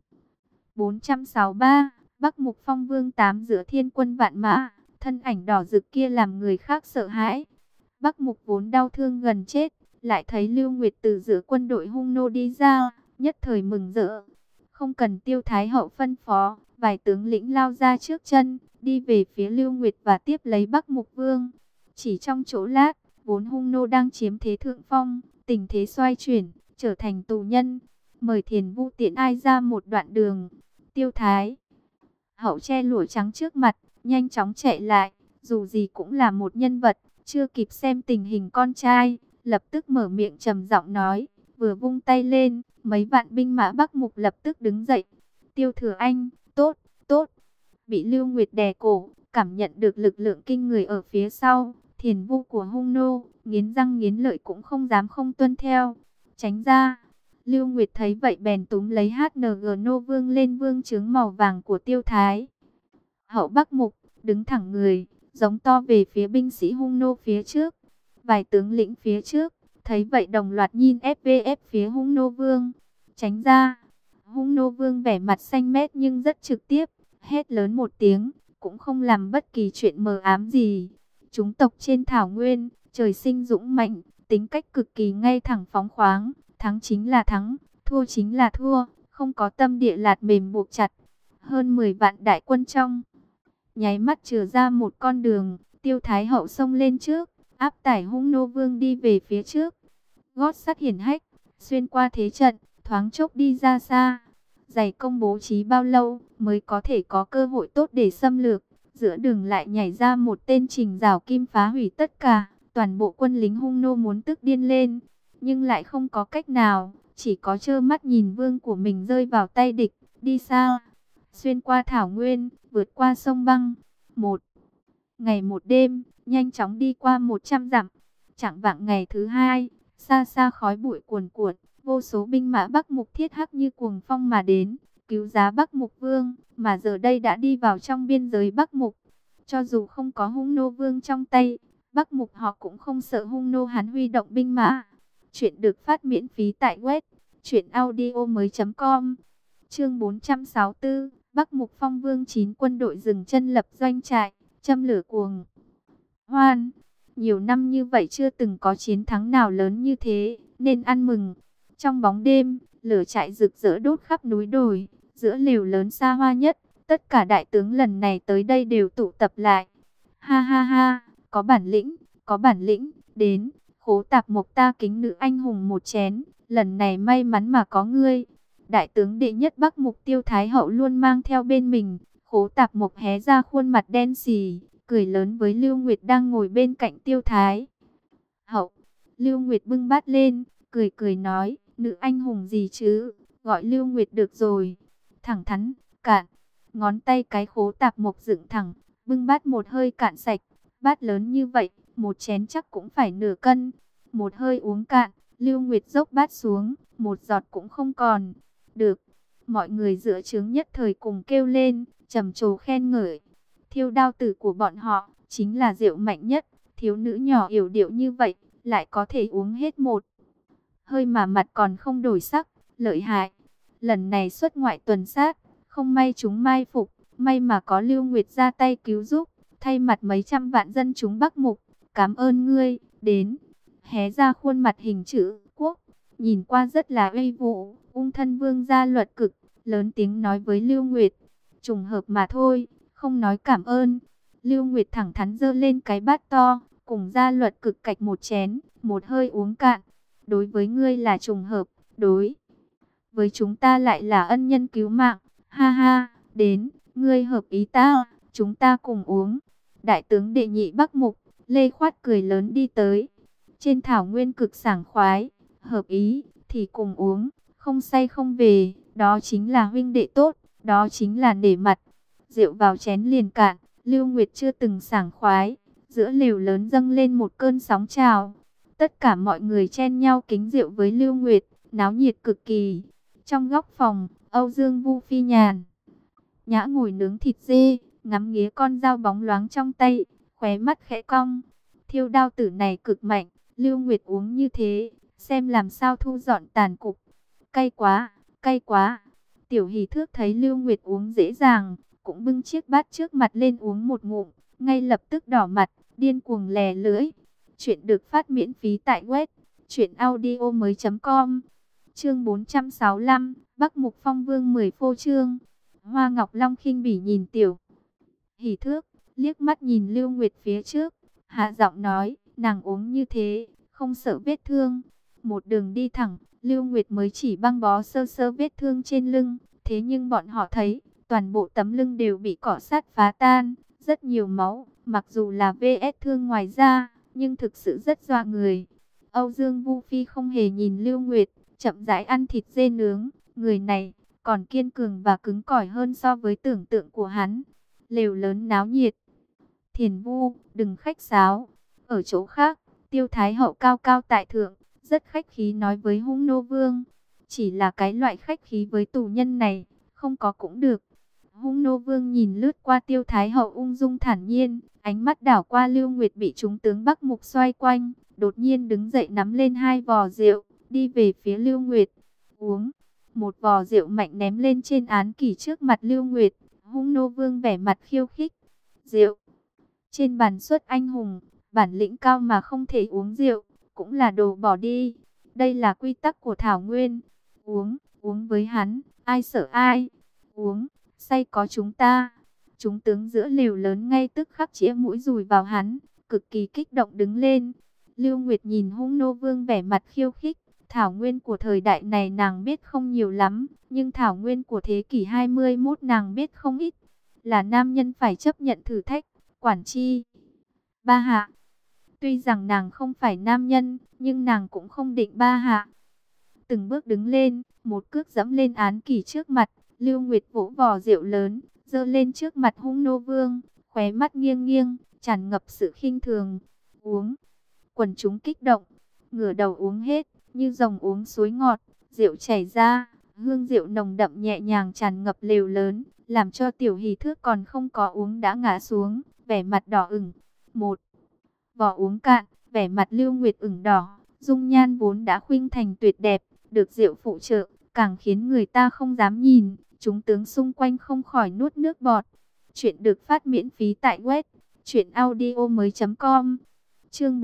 463, Bắc Mục Phong Vương 8. Giữa thiên quân vạn mã, thân ảnh đỏ rực kia làm người khác sợ hãi. Bắc Mục vốn đau thương gần chết, lại thấy Lưu Nguyệt từ giữa quân đội Hung Nô đi ra, nhất thời mừng rỡ. Không cần Tiêu Thái Hậu phân phó, vài tướng lĩnh lao ra trước chân, đi về phía Lưu Nguyệt và tiếp lấy Bắc Mục Vương. Chỉ trong chỗ lát, vốn Hung Nô đang chiếm thế thượng phong, tình thế xoay chuyển, trở thành tù nhân. Mời Thiền Vu tiện ai ra một đoạn đường. Tiêu Thái Hậu che lụa trắng trước mặt, nhanh chóng chạy lại, dù gì cũng là một nhân vật, chưa kịp xem tình hình con trai, lập tức mở miệng trầm giọng nói, vừa vung tay lên, mấy vạn binh mã Bắc Mục lập tức đứng dậy. Tiêu Thừa Anh, tốt, tốt. Bị Lưu Nguyệt đè cổ, cảm nhận được lực lượng kinh người ở phía sau, thiền vu của hung nô, nghiến răng nghiến lợi cũng không dám không tuân theo. Tránh ra. Lưu Nguyệt thấy vậy bèn túm lấy HNG Nô Vương lên vương chướng màu vàng của Tiêu Thái. Hậu Bắc Mục đứng thẳng người, giống to về phía binh sĩ hung nô phía trước. Vài tướng lĩnh phía trước thấy vậy đồng loạt nhìn FVF phía hung nô vương. Tránh ra. Hung nô vương vẻ mặt xanh mét nhưng rất trực tiếp, hét lớn một tiếng, cũng không làm bất kỳ chuyện mờ ám gì. Chúng tộc trên thảo nguyên, trời sinh dũng mạnh, tính cách cực kỳ ngay thẳng phóng khoáng, thắng chính là thắng, thua chính là thua, không có tâm địa lạt mềm buộc chặt. Hơn 10 vạn đại quân trong nháy mắt chừa ra một con đường, Tiêu Thái Hậu xông lên trước, áp tải hung nô vương đi về phía trước. Gót sắt hiển hách, xuyên qua thế trận, thoáng chốc đi ra xa. Dày công bố trí bao lâu mới có thể có cơ hội tốt để xâm lược. Giữa đường lại nhảy ra một tên Trình Giảo Kim phá hủy tất cả. Toàn bộ quân lính hung nô muốn tức điên lên, nhưng lại không có cách nào, chỉ có trơ mắt nhìn vương của mình rơi vào tay địch, đi xa. Xuyên qua thảo nguyên, vượt qua sông băng, một ngày một đêm, nhanh chóng đi qua 100 dặm. Chạng vạng ngày thứ hai, xa xa khói bụi cuồn cuộn, vô số binh mã Bắc Mục thiết hắc như cuồng phong mà đến, cứu giá Bắc Mục vương, mà giờ đây đã đi vào trong biên giới Bắc Mục. Cho dù không có hung nô vương trong tay, Bắc Mục họ cũng không sợ hung nô hắn huy động binh mã. Chuyện được phát miễn phí tại web truyệnaudiomoi.com. Chương 464, Bắc Mục Phong Vương 9 quân đội dừng chân lập doanh trại, châm lửa cuồng hoan. Nhiều năm như vậy chưa từng có chiến thắng nào lớn như thế, nên ăn mừng. Trong bóng đêm, lửa trại rực rỡ đốt khắp núi đồi, giữa lều lớn xa hoa nhất, tất cả đại tướng lần này tới đây đều tụ tập lại. Ha ha ha, có bản lĩnh, đến, Khố Tạp Mộc ta kính nữ anh hùng một chén, lần này may mắn mà có ngươi. Đại tướng đệ nhất Bắc Mục Tiêu Thái Hậu luôn mang theo bên mình. Khố Tạp Mộc hé ra khuôn mặt đen sì, cười lớn với Lưu Nguyệt đang ngồi bên cạnh Tiêu Thái Hậu. Lưu Nguyệt bưng bát lên, cười cười nói, nữ anh hùng gì chứ, gọi Lưu Nguyệt được rồi. Thẳng thắn, cạn. Ngón tay cái Khố Tạp Mộc dựng thẳng, bưng bát một hơi cạn sạch. Bát lớn như vậy, một chén chắc cũng phải nửa cân. Một hơi uống cạn, Lưu Nguyệt dốc bát xuống, một giọt cũng không còn. Được. Mọi người giữa trướng nhất thời cùng kêu lên, trầm trồ khen ngợi. Thiêu đao tử của bọn họ chính là rượu mạnh nhất. Thiếu nữ nhỏ yểu điệu như vậy, lại có thể uống hết một hơi mà mặt còn không đổi sắc, lợi hại. Lần này xuất ngoại tuần sát, không may chúng mai phục, may mà có Lưu Nguyệt ra tay cứu giúp, thay mặt mấy trăm vạn dân chúng Bắc Mục, cảm ơn ngươi. Đến, hé ra khuôn mặt hình chữ quốc, nhìn qua rất là uy vũ. Ung thân vương gia Luật Cực lớn tiếng nói với Lưu Nguyệt, trùng hợp mà thôi, không nói cảm ơn. Lưu Nguyệt thẳng thắn giơ lên cái bát to, cùng gia Luật Cực cạch một chén, một hơi uống cạn. Đối với ngươi là trùng hợp, đối với chúng ta lại là ân nhân cứu mạng. Ha ha, đến, ngươi hợp ý ta, chúng ta cùng uống. Đại tướng đệ nhị Bắc Mục, Lê Khoát cười lớn đi tới. Trên thảo nguyên cực sảng khoái, hợp ý thì cùng uống, không say không về, đó chính là huynh đệ tốt, đó chính là nể mặt. Rượu vào chén liền cạn, Lưu Nguyệt chưa từng sảng khoái, giữa lều lớn dâng lên một cơn sóng trào. Tất cả mọi người chen nhau kính rượu với Lưu Nguyệt, náo nhiệt cực kỳ. Trong góc phòng, Âu Dương Vu Phi nhàn nhã ngồi nướng thịt dê, ngắm nghía con dao bóng loáng trong tay, khóe mắt khẽ cong. Thiêu đao tử này cực mạnh, Lưu Nguyệt uống như thế, xem làm sao thu dọn tàn cục. Cay quá, cay quá. Tiểu Hỷ Thước thấy Lưu Nguyệt uống dễ dàng, cũng bưng chiếc bát trước mặt lên uống một ngụm, ngay lập tức đỏ mặt, điên cuồng lè lưỡi. Chuyện được phát miễn phí tại web truyệnaudiomoi.com. Chương 465, Bắc Mục Phong Vương 10 phô trương. Hoa Ngọc Long khinh bỉ nhìn Tiểu Hỷ Thước, liếc mắt nhìn Lưu Nguyệt phía trước, hạ giọng nói, nàng uống như thế, không sợ vết thương. Một đường đi thẳng, Lưu Nguyệt mới chỉ băng bó sơ sơ vết thương trên lưng, thế nhưng bọn họ thấy, toàn bộ tấm lưng đều bị cọ sát phá tan, rất nhiều máu, mặc dù là vết thương ngoài da, nhưng thực sự rất dọa người. Âu Dương Vu Phi không hề nhìn Lưu Nguyệt, chậm rãi ăn thịt dê nướng, người này còn kiên cường và cứng cỏi hơn so với tưởng tượng của hắn. Lều lớn náo nhiệt, Thiền Vu, đừng khách sáo. Ở chỗ khác, Tiêu Thái Hậu cao cao tại thượng, rất khách khí nói với Hung Nô Vương. Chỉ là cái loại khách khí với tù nhân này, không có cũng được. Hung Nô Vương nhìn lướt qua Tiêu Thái Hậu ung dung thản nhiên, ánh mắt đảo qua Lưu Nguyệt bị chúng tướng Bắc Mục xoay quanh, đột nhiên đứng dậy nắm lên 2 vò rượu, đi về phía Lưu Nguyệt. Uống. Một vò rượu mạnh ném lên trên án kỷ trước mặt Lưu Nguyệt. Hung Nô Vương vẻ mặt khiêu khích. Rượu. Trên bàn xuất anh hùng, bản lĩnh cao mà không thể uống rượu, cũng là đồ bỏ đi. Đây là quy tắc của Thảo Nguyên. Uống với hắn, ai sợ ai. Uống, say có chúng ta. Chúng tướng giữa lều lớn ngay tức khắc chĩa mũi dùi vào hắn, cực kỳ kích động đứng lên. Lưu Nguyệt nhìn Hung Nô Vương vẻ mặt khiêu khích. Thảo Nguyên của thời đại này nàng biết không nhiều lắm, nhưng Thảo Nguyên của thế kỷ 21 nàng biết không ít. Là nam nhân phải chấp nhận thử thách, quản chi. Ba hạ. Tuy rằng nàng không phải nam nhân, nhưng nàng cũng không định ba hạ. Từng bước đứng lên, một cước dẫm lên án kỷ trước mặt. Lưu Nguyệt vỗ vò rượu lớn, giơ lên trước mặt Hung Nô Vương, khóe mắt nghiêng nghiêng, tràn ngập sự khinh thường. Uống. Quần chúng kích động, ngửa đầu uống hết, như rồng uống suối ngọt, rượu chảy ra, hương rượu nồng đậm nhẹ nhàng tràn ngập lều lớn, làm cho Tiểu Hỷ Thước còn không có uống đã ngã xuống, vẻ mặt đỏ ửng. Một vò uống cạn, vẻ mặt Lưu Nguyệt ửng đỏ, dung nhan vốn đã khuynh thành tuyệt đẹp, được rượu phụ trợ, càng khiến người ta không dám nhìn. Chúng tướng xung quanh không khỏi nuốt nước bọt. Chuyện được phát miễn phí tại web truyệnaudiomoi.com. Chương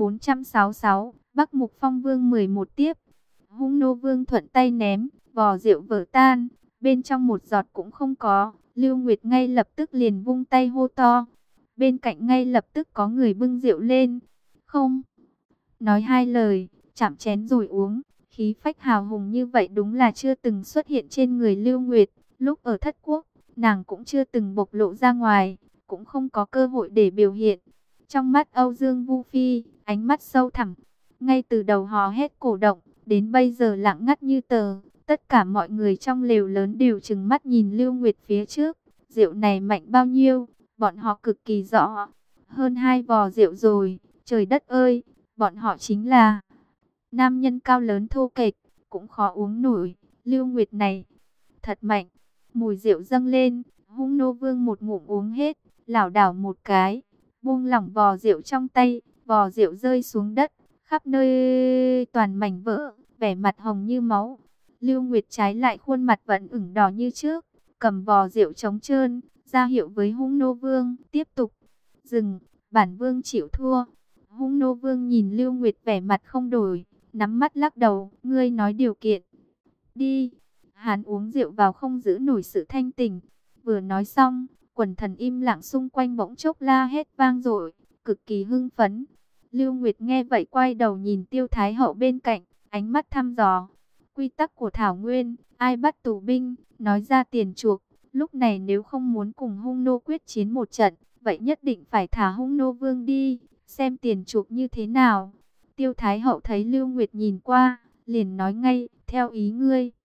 466, Bắc Mục Phong Vương 11 tiếp. Hung Nô Vương thuận tay ném, vò rượu vỡ tan, bên trong một giọt cũng không có. Lưu Nguyệt ngay lập tức liền vung tay hô to. Bên cạnh ngay lập tức có người bưng rượu lên. Không nói hai lời, chạm chén rồi uống. Khí phách hào hùng như vậy đúng là chưa từng xuất hiện trên người Lưu Nguyệt. Lúc ở Thất Quốc, nàng cũng chưa từng bộc lộ ra ngoài, cũng không có cơ hội để biểu hiện. Trong mắt Âu Dương Vu Phi, ánh mắt sâu thẳm, ngay từ đầu hò hét cổ động, đến bây giờ lặng ngắt như tờ. Tất cả mọi người trong lều lớn đều trừng mắt nhìn Lưu Nguyệt phía trước. Rượu này mạnh bao nhiêu, bọn họ cực kỳ rõ. Hơn 2 vò rượu rồi, trời đất ơi, bọn họ chính là nam nhân cao lớn thô kệch, cũng khó uống nổi. Lưu Nguyệt này thật mạnh. Mùi rượu dâng lên, Hung Nô Vương một ngụm uống hết, lảo đảo một cái, buông lỏng vò rượu trong tay, vò rượu rơi xuống đất, khắp nơi toàn mảnh vỡ, vẻ mặt hồng như máu. Lưu Nguyệt trái lại khuôn mặt vẫn ửng đỏ như trước, cầm vò rượu trống trơn, ra hiệu với Hung Nô Vương, tiếp tục. Dừng, bản vương chịu thua. Hung Nô Vương nhìn Lưu Nguyệt vẻ mặt không đổi, nắm mắt lắc đầu, ngươi nói điều kiện. Đi. Hắn uống rượu vào không giữ nổi sự thanh tỉnh. Vừa nói xong, quần thần im lặng xung quanh bỗng chốc la hét vang dội, cực kỳ hưng phấn. Lưu Nguyệt nghe vậy quay đầu nhìn Tiêu Thái Hậu bên cạnh, ánh mắt thăm dò. Quy tắc của Thảo Nguyên, ai bắt tù binh, nói ra tiền chuộc. Lúc này nếu không muốn cùng Hung Nô quyết chiến một trận, vậy nhất định phải thả Hung Nô Vương đi, xem tiền chuộc như thế nào. Tiêu Thái Hậu thấy Lưu Nguyệt nhìn qua, liền nói ngay, theo ý ngươi.